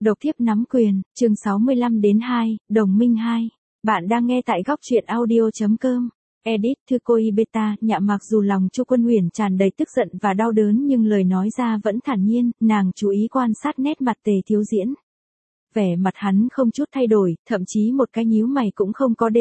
Độc thiếp nắm quyền, chương 65-2, Đồng minh 2. Bạn đang nghe tại góc truyện audio.com. Edit, thư cô Beta, nhạ mặc dù lòng Chu Quân Huyền tràn đầy tức giận và đau đớn nhưng lời nói ra vẫn thản nhiên, nàng chú ý quan sát nét mặt Tề Thiếu Diễn. Vẻ mặt hắn không chút thay đổi, thậm chí một cái nhíu mày cũng không có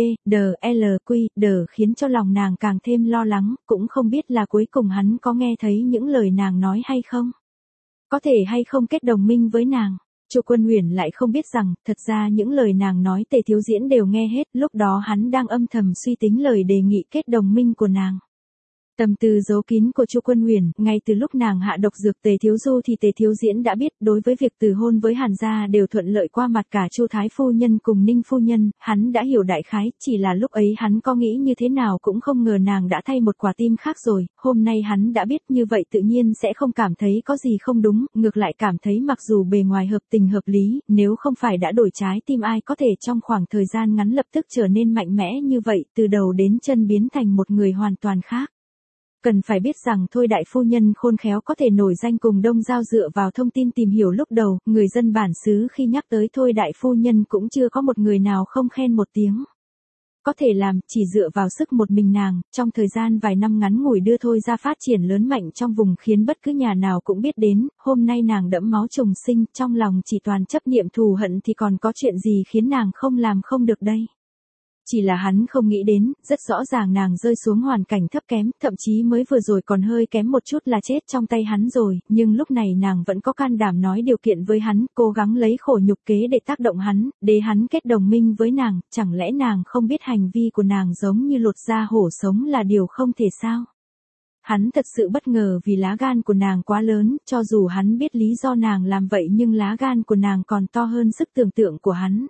khiến cho lòng nàng càng thêm lo lắng, cũng không biết là cuối cùng hắn có nghe thấy những lời nàng nói hay không. Có thể hay không kết đồng minh với nàng. Chu Quân Huyền lại không biết rằng, thật ra những lời nàng nói Tề Thiếu Diễn đều nghe hết, lúc đó hắn đang âm thầm suy tính lời đề nghị kết đồng minh của nàng. Tâm tư giấu kín của Chu Quân Huyền, ngay từ lúc nàng hạ độc dược Tề Thiếu Du thì Tề Thiếu Diễn đã biết, đối với việc từ hôn với Hàn gia đều thuận lợi qua mặt cả Chu Thái phu nhân cùng Ninh phu nhân, hắn đã hiểu đại khái, chỉ là lúc ấy hắn có nghĩ như thế nào cũng không ngờ nàng đã thay một quả tim khác rồi, hôm nay hắn đã biết như vậy tự nhiên sẽ không cảm thấy có gì không đúng, ngược lại cảm thấy mặc dù bề ngoài hợp tình hợp lý, nếu không phải đã đổi trái tim ai có thể trong khoảng thời gian ngắn lập tức trở nên mạnh mẽ như vậy, từ đầu đến chân biến thành một người hoàn toàn khác. Cần phải biết rằng Thôi đại phu nhân khôn khéo có thể nổi danh cùng Đông Giao dựa vào thông tin tìm hiểu lúc đầu, người dân bản xứ khi nhắc tới Thôi đại phu nhân cũng chưa có một người nào không khen một tiếng. Có thể làm, chỉ dựa vào sức một mình nàng, trong thời gian vài năm ngắn ngủi đưa Thôi ra phát triển lớn mạnh trong vùng khiến bất cứ nhà nào cũng biết đến, hôm nay nàng đẫm máu trùng sinh, trong lòng chỉ toàn chấp niệm thù hận thì còn có chuyện gì khiến nàng không làm không được đây. Chỉ là hắn không nghĩ đến, rất rõ ràng nàng rơi xuống hoàn cảnh thấp kém, thậm chí mới vừa rồi còn hơi kém một chút là chết trong tay hắn rồi, nhưng lúc này nàng vẫn có can đảm nói điều kiện với hắn, cố gắng lấy khổ nhục kế để tác động hắn, để hắn kết đồng minh với nàng, chẳng lẽ nàng không biết hành vi của nàng giống như lột da hổ sống là điều không thể sao? Hắn thật sự bất ngờ vì lá gan của nàng quá lớn, cho dù hắn biết lý do nàng làm vậy nhưng lá gan của nàng còn to hơn sức tưởng tượng của hắn.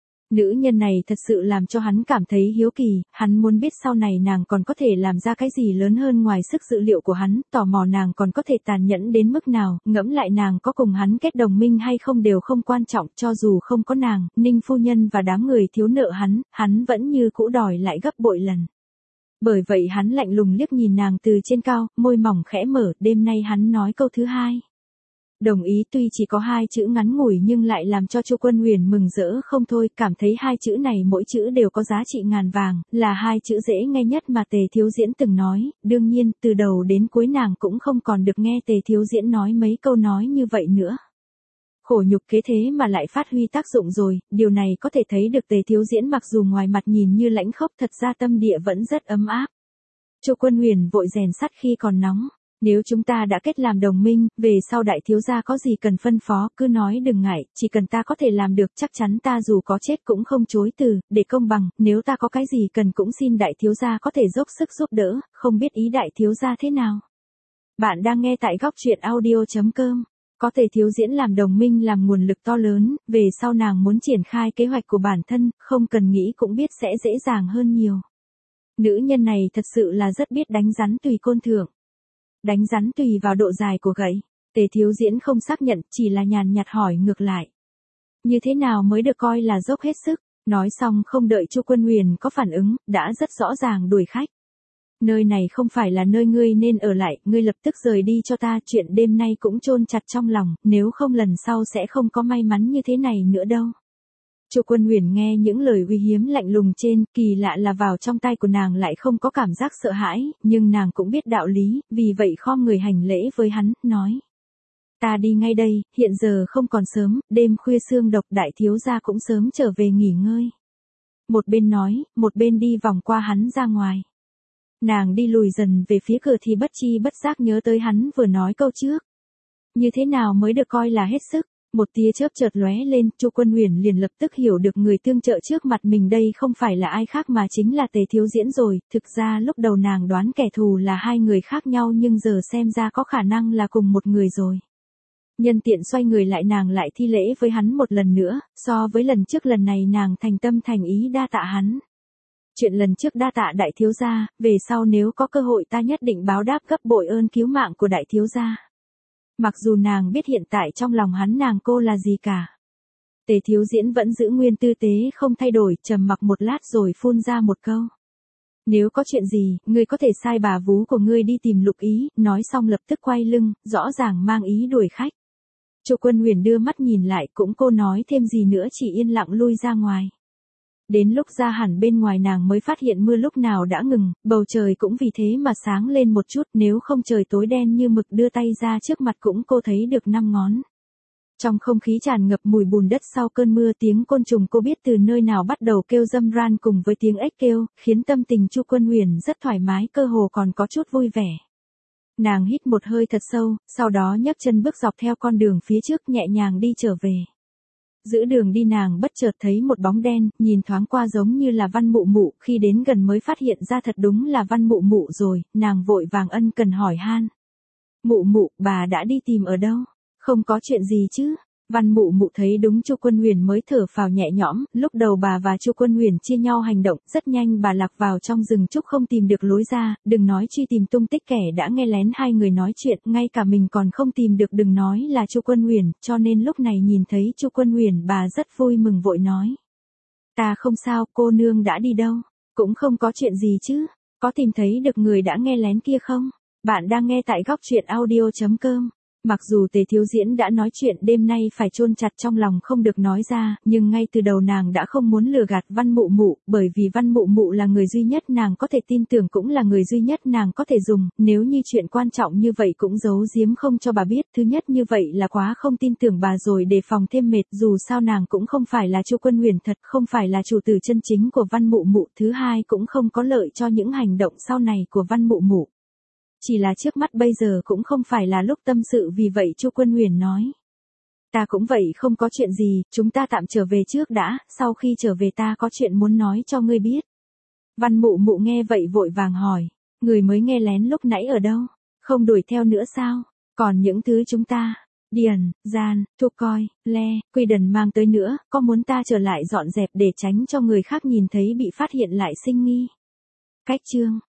Nữ nhân này thật sự làm cho hắn cảm thấy hiếu kỳ, hắn muốn biết sau này nàng còn có thể làm ra cái gì lớn hơn ngoài sức dự liệu của hắn, tò mò nàng còn có thể tàn nhẫn đến mức nào, ngẫm lại nàng có cùng hắn kết đồng minh hay không đều không quan trọng, cho dù không có nàng, Ninh phu nhân và đám người thiếu nợ hắn vẫn như cũ đòi lại gấp bội lần. Bởi vậy hắn lạnh lùng liếc nhìn nàng từ trên cao, môi mỏng khẽ mở, đêm nay hắn nói câu thứ hai. Đồng ý tuy chỉ có hai chữ ngắn ngủi nhưng lại làm cho Chu Quân Huyền mừng rỡ không thôi, cảm thấy hai chữ này mỗi chữ đều có giá trị ngàn vàng, là hai chữ dễ nghe nhất mà Tề Thiếu Diễn từng nói, đương nhiên, từ đầu đến cuối nàng cũng không còn được nghe Tề Thiếu Diễn nói mấy câu nói như vậy nữa. Khổ nhục kế thế mà lại phát huy tác dụng rồi, điều này có thể thấy được Tề Thiếu Diễn mặc dù ngoài mặt nhìn như lãnh khốc thật ra tâm địa vẫn rất ấm áp. Chu Quân Huyền vội rèn sắt khi còn nóng. Nếu chúng ta đã kết làm đồng minh, về sau đại thiếu gia có gì cần phân phó, cứ nói đừng ngại, chỉ cần ta có thể làm được chắc chắn ta dù có chết cũng không chối từ, để công bằng, nếu ta có cái gì cần cũng xin đại thiếu gia có thể dốc sức giúp đỡ, không biết ý đại thiếu gia thế nào. Bạn đang nghe tại góc truyện audio.com. Có Tề Thiếu Diễn làm đồng minh làm nguồn lực to lớn, về sau nàng muốn triển khai kế hoạch của bản thân, không cần nghĩ cũng biết sẽ dễ dàng hơn nhiều. Nữ nhân này thật sự là rất biết đánh rắn tùy côn thượng. Đánh rắn tùy vào độ dài của gậy. Tề Thiếu Diễn không xác nhận, chỉ là nhàn nhạt hỏi ngược lại. Như thế nào mới được coi là dốc hết sức? Nói xong không đợi Chu Quân Huyền có phản ứng, đã rất rõ ràng đuổi khách. Nơi này không phải là nơi ngươi nên ở lại, ngươi lập tức rời đi cho ta, chuyện đêm nay cũng chôn chặt trong lòng, nếu không lần sau sẽ không có may mắn như thế này nữa đâu. Chu Quân Huyền nghe những lời uy hiếm lạnh lùng trên, kỳ lạ là vào trong tay của nàng lại không có cảm giác sợ hãi, nhưng nàng cũng biết đạo lý, vì vậy khom người hành lễ với hắn, nói. Ta đi ngay đây, hiện giờ không còn sớm, đêm khuya sương độc đại thiếu gia cũng sớm trở về nghỉ ngơi. Một bên nói, một bên đi vòng qua hắn ra ngoài. Nàng đi lùi dần về phía cửa thì bất chi bất giác nhớ tới hắn vừa nói câu trước. Như thế nào mới được coi là hết sức? Một tia chớp chợt lóe lên, Chu Quân Huyền liền lập tức hiểu được người tương trợ trước mặt mình đây không phải là ai khác mà chính là Tề Thiếu Diễn rồi, thực ra lúc đầu nàng đoán kẻ thù là hai người khác nhau nhưng giờ xem ra có khả năng là cùng một người rồi. Nhân tiện xoay người lại nàng lại thi lễ với hắn một lần nữa, so với lần trước lần này nàng thành tâm thành ý đa tạ hắn. Chuyện lần trước đa tạ đại thiếu gia, về sau nếu có cơ hội ta nhất định báo đáp gấp bội ơn cứu mạng của đại thiếu gia. Mặc dù nàng biết hiện tại trong lòng hắn nàng cô là gì cả. Tề Thiếu Diễn vẫn giữ nguyên tư tế không thay đổi, trầm mặc một lát rồi phun ra một câu. Nếu có chuyện gì, ngươi có thể sai bà vú của ngươi đi tìm Lục Ý, nói xong lập tức quay lưng, rõ ràng mang ý đuổi khách. Chu Quân Huyền đưa mắt nhìn lại cũng cô nói thêm gì nữa chỉ yên lặng lui ra ngoài. Đến lúc ra hẳn bên ngoài nàng mới phát hiện mưa lúc nào đã ngừng, bầu trời cũng vì thế mà sáng lên một chút, nếu không trời tối đen như mực, đưa tay ra trước mặt cũng cô thấy được 5 ngón. Trong không khí tràn ngập mùi bùn đất sau cơn mưa, tiếng côn trùng cô biết từ nơi nào bắt đầu kêu râm ran cùng với tiếng ếch kêu, khiến tâm tình Chu Quân Huyền rất thoải mái, cơ hồ còn có chút vui vẻ. Nàng hít một hơi thật sâu, sau đó nhấc chân bước dọc theo con đường phía trước nhẹ nhàng đi trở về. Giữa đường đi nàng bất chợt thấy một bóng đen, nhìn thoáng qua giống như là Văn Mụ Mụ, khi đến gần mới phát hiện ra thật đúng là Văn Mụ Mụ rồi, nàng vội vàng ân cần hỏi han. Mụ Mụ, bà đã đi tìm ở đâu? Không có chuyện gì chứ? Văn Mụ Mụ thấy đúng Chu Quân Huyền mới thở phào nhẹ nhõm, lúc đầu bà và Chu Quân Huyền chia nhau hành động, rất nhanh bà lạc vào trong rừng trúc không tìm được lối ra, đừng nói truy tìm tung tích kẻ đã nghe lén hai người nói chuyện, ngay cả mình còn không tìm được đừng nói là Chu Quân Huyền, cho nên lúc này nhìn thấy Chu Quân Huyền bà rất vui mừng vội nói. Ta không sao, cô nương đã đi đâu? Cũng không có chuyện gì chứ? Có tìm thấy được người đã nghe lén kia không? Bạn đang nghe tại góc truyện audio.com. Mặc dù Tề Thiếu Diễn đã nói chuyện đêm nay phải chôn chặt trong lòng không được nói ra, nhưng ngay từ đầu nàng đã không muốn lừa gạt Văn Mụ Mụ, bởi vì Văn Mụ Mụ là người duy nhất nàng có thể tin tưởng cũng là người duy nhất nàng có thể dùng, nếu như chuyện quan trọng như vậy cũng giấu giếm không cho bà biết, thứ nhất như vậy là quá không tin tưởng bà rồi đề phòng thêm mệt, dù sao nàng cũng không phải là Chu Quân Huyền thật, không phải là chủ tử chân chính của Văn Mụ Mụ, thứ hai cũng không có lợi cho những hành động sau này của Văn Mụ Mụ. Chỉ là trước mắt bây giờ cũng không phải là lúc tâm sự, vì vậy Chu Quân Huyền nói. Ta cũng vậy, không có chuyện gì, chúng ta tạm trở về trước đã, sau khi trở về ta có chuyện muốn nói cho ngươi biết. Văn Mụ Mụ nghe vậy vội vàng hỏi, người mới nghe lén lúc nãy ở đâu? Không đuổi theo nữa sao? Còn những thứ chúng ta, Điền, Gian, Thu Coi, Le, Quy Đần mang tới nữa, có muốn ta trở lại dọn dẹp để tránh cho người khác nhìn thấy bị phát hiện lại sinh nghi? Cách chương